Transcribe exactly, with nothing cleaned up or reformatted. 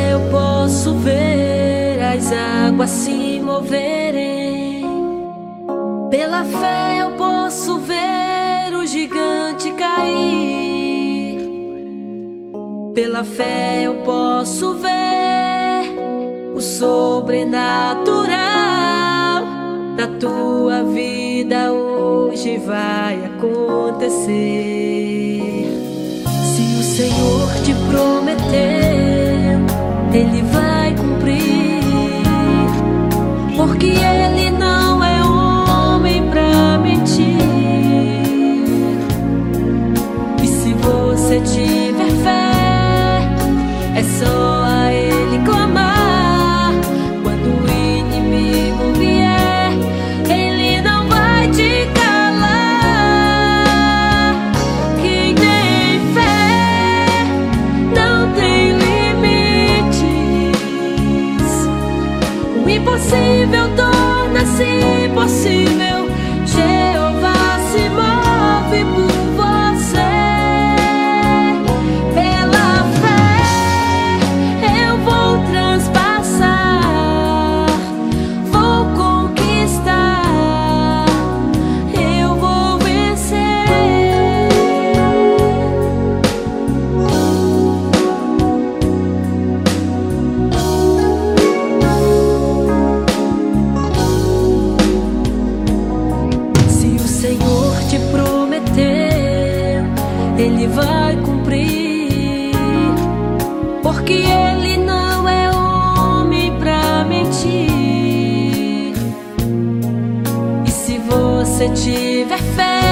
fé eu posso ver as águas se moverem. Pela fé eu posso ver o gigante cair. Pela fé eu posso ver o sobrenatural da tua vida hoje vai acontecer. Se o Senhor te prometeu, Ele vai cumprir, porque Ele não é homem pra mentir. E se você tiver fé, é só a Ele clamar. Quando o inimigo vier, Ele não vai te calar. Quem tem fé não tem limites. O impossível torna-se possível. Jeová se move por você. Pela fé eu vou transpassar, vou conquistar, eu vou vencer. Se o Senhor te prometeu, Ele vai cumprir, porque Ele não é homem pra mentir. E se você tiver fé,